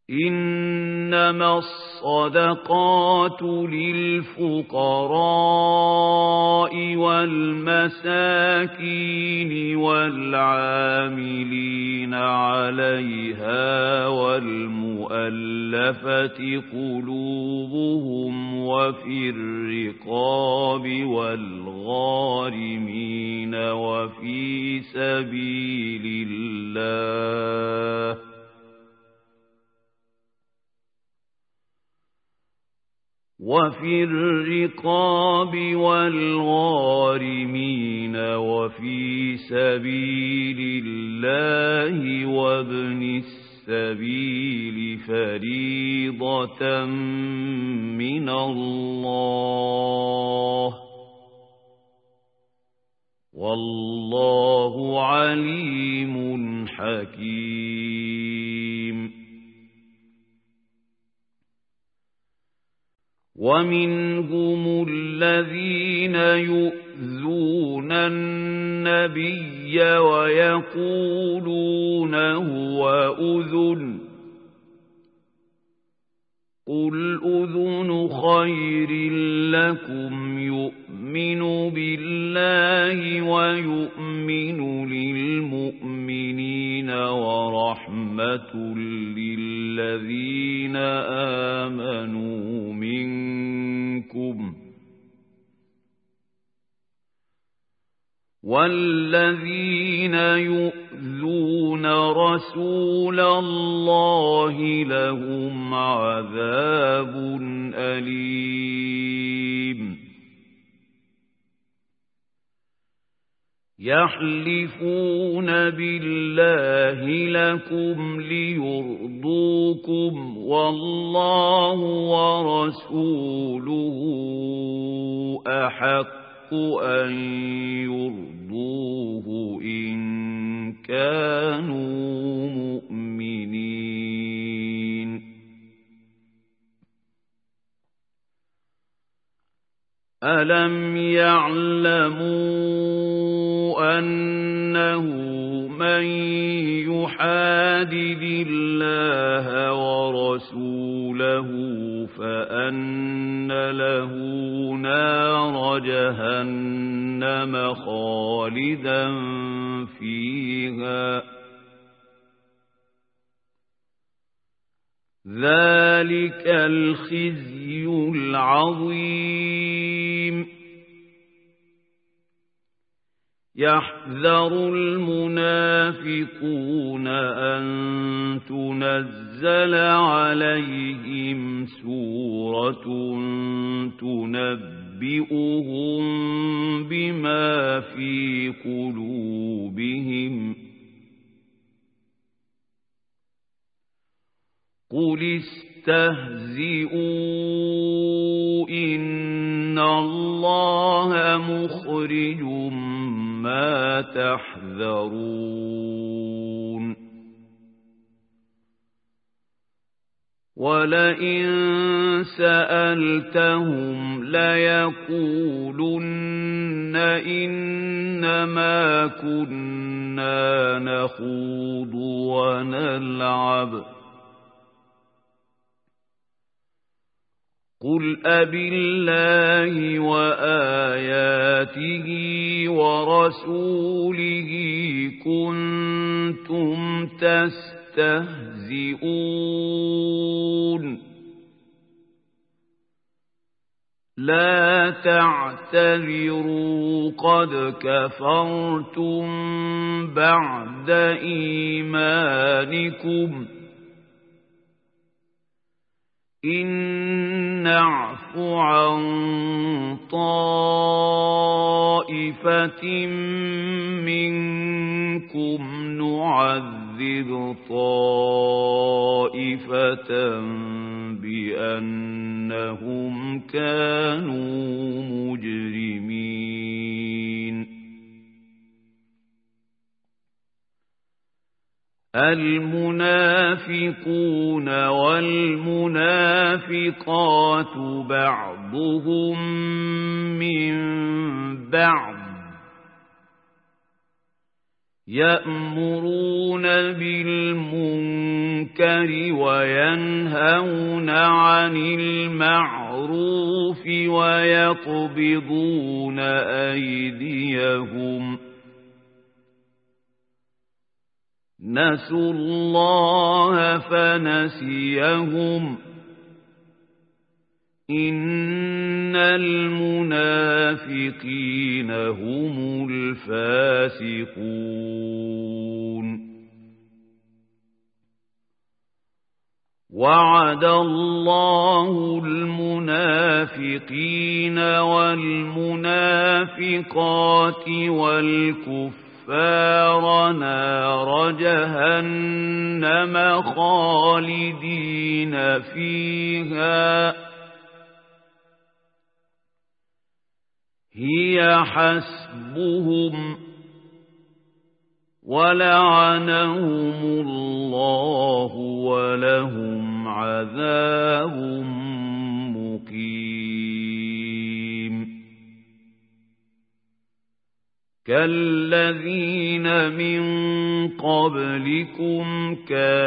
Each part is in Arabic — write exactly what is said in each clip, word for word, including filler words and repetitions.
إنما الصدقات للفقراء والمساكين والعاملين عليها والمؤلفة قلوبهم وفي الرقاب والغارمين وفي سبيل الله وفي الرقاب والغارمين وفي سبيل الله وابن السبيل فريضة من الله والله عليم حكيم. ومنهم الذين يؤذون النبي ويقولون هو أذن قل أذن خير لكم يؤمن بالله ويؤمن للمؤمنين ورحمة للذين آمنوا منكم والذين يؤذون رسول الله لهم عذاب أليم. يحلفون بالله لكم ليرضوكم والله ورسوله أحق أن يرضوه إن كانوا مؤمنين. ألم يعلموا أنه من يحادد الله ورسوله فأن له نار جهنم خالدا فيها ذلك الخزي العظيم. يحذر المنافقون أن تنزل عليهم سورة تنبئهم بما في قلوبهم قل استهزئوا إن الله مخرج ما تحذرون. ولئن سألتهم ليقولن إنما كنا نخوض ونلعب قل أبالله وآياته ورسوله كنتم تستهزئون لا تعتذروا قد كفرتم بعد إيمانكم إن نعف عن طائفة منكم نعذب طائفة بأنهم كانوا مجرمين. المنافقون والمنافقات بعضهم من بعض يأمرون بالمنكر الْمُنكَرِ وَيَنْهَوْنَ عَنِ الْمَعْرُوفِ وَيَقْبِضُونَ أَيْدِيَهُمْ نَسُوا اللَّهَ فَنَسِيَهُمْ إِنَّ الْمُنَافِقِينَ هُمُ الْفَاسِقُونَ وَعَدَ اللَّهُ الْمُنَافِقِينَ وَالْمُنَافِقَاتِ وَالْكُفَّارَ نَارَ جَهَنَّمَ خَالِدِينَ فِيهَا هِيَ حَسْبُهُمْ وَلَعَنَهُمُ اللَّهُ وَلَهُمْ عَذَابٌ مُقِيمٌ كَالَّذِينَ مِن قَبْلِكُمْ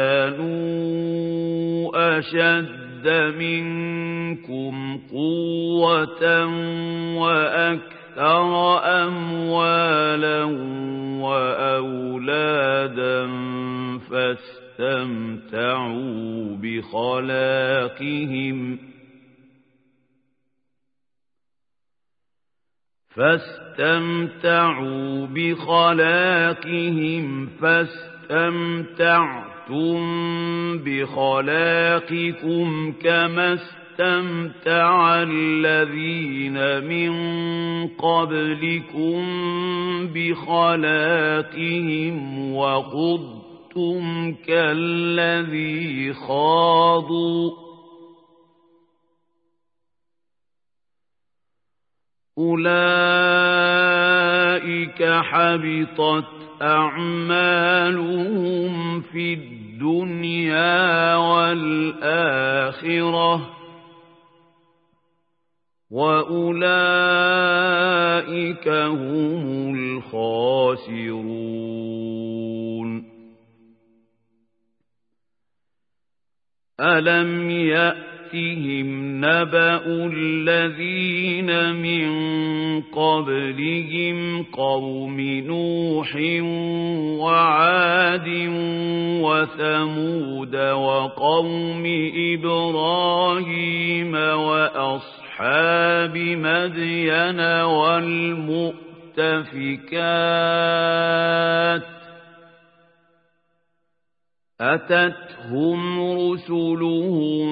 كَانُوا أَشَدَّ مِنكُمْ قُوَّةً وَأَكْثَرَ أَمْوَالًا وَأَوْلَادًا فَاسْتَمْتَعُوا بِخَلَاقِهِمْ فَاسْتَمْتَعُوا بِخَلَاقِهِمْ فَاسْتَمْتَعْتُمْ بِخَلَاقِكُمْ كَمَا اسْتَمْتَعَ الَّذِينَ مِن قَبْلِكُمْ بِخَلَاقِهِمْ وَخُضْتُمْ كَالَّذِي خَاضُوا أُولَئِكَ حَبِطَتْ أَعْمَالُهُمْ فِي الدُّنْيَا وَالْآخِرَةِ وَأُولَئِكَ هُمُ الْخَاسِرُونَ أَلَمْ يَأْتِهِمْ نَبَأُ الَّذِينَ مِن قَبْلِهِمْ قَوْمِ نُوحٍ وَعَادٍ وَثَمُودَ وَقَوْمِ إِبْرَاهِيمَ وَأَصْحَابِ مَدْيَنَ وَالْمُؤْتَفِكَاتِ أَتَتْهُمْ رُسُلُهُم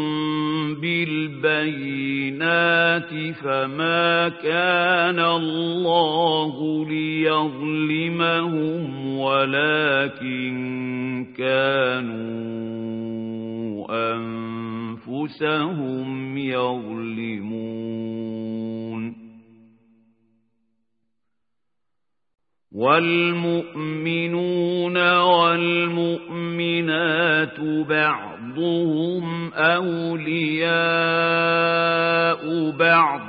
بِالْبَيِّنَاتِ فَمَا كَانَ اللَّهُ لِيَظْلِمَهُمْ وَلَكِن كَانُوا أَنفُسَهُمْ يَظْلِمُونَ وَالْمُؤْمِنُونَ وَالْمُؤْمِنَاتُ بَعْضُهُمْ أَوْلِيَاءُ بَعْضٍ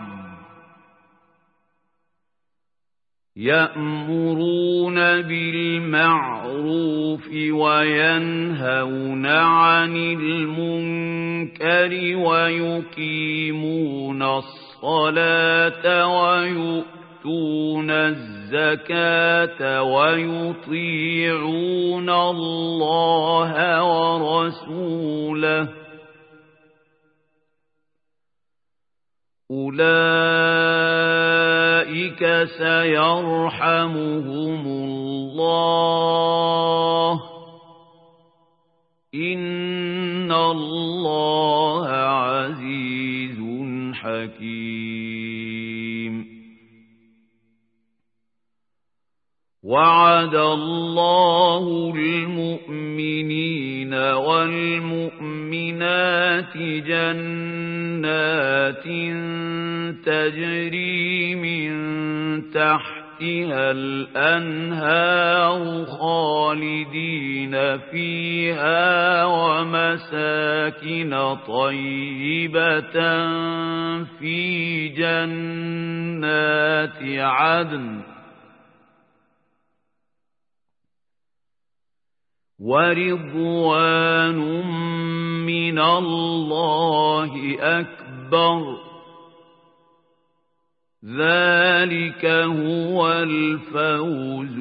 يَأْمُرُونَ بِالْمَعْرُوفِ وَيَنْهَوْنَ عَنِ الْمُنكَرِ وَيُقِيمُونَ الصَّلَاةَ وَيُؤْتُونَ الزَّكَاةَ وَيُطِيعُونَ اللَّهَ وَرَسُولَهُ أُولَئِكَ سَيَرْحَمُهُمُ اللَّهُ إِنَّ اللَّهَ عَزِيزٌ حَكِيمٌ وَعَدَ اللَّهُ الْمُؤْمِنِينَ وَالْمُؤْمِنَاتِ جَنَّاتٍ تَجْرِي مِن تَحْتِهَا الْأَنْهَارُ خَالِدِينَ فِيهَا وَمَسَاكِنَ طَيِّبَةً فِي جَنَّاتِ عَدْنٍ ورضوان من الله أكبر ذلك هو الفوز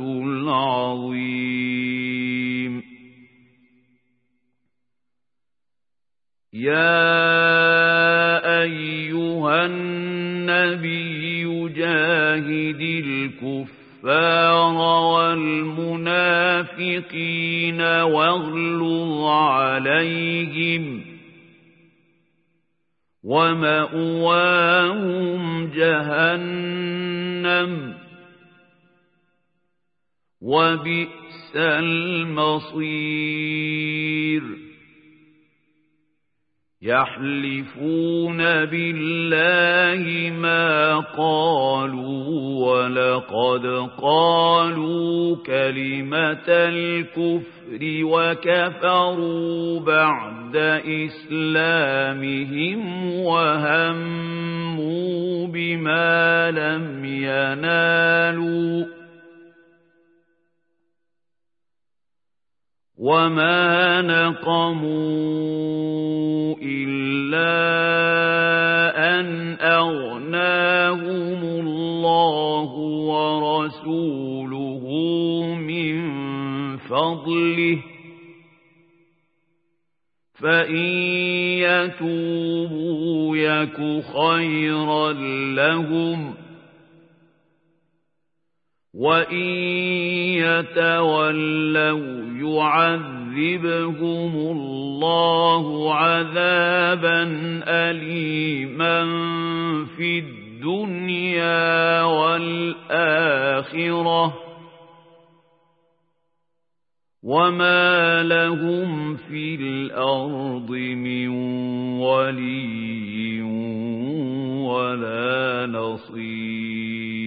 العظيم يا أيها النبي جاهد الكفار والمنافقين واغلظ عليهم ومأواهم جهنم وبئس المصير يحلفون بالله ما قالوا ولقد قالوا كلمة الكفر وكفروا بعد إسلامهم وهموا بما لم ينالوا وما نقموا إلا أن أغناهم الله ورسوله من فضله فإن يتوبوا يك خيرا لهم وإن يتولوا يعذبهم الله عذابا أليما في الدنيا والآخرة وما لهم في الأرض من ولي ولا نصير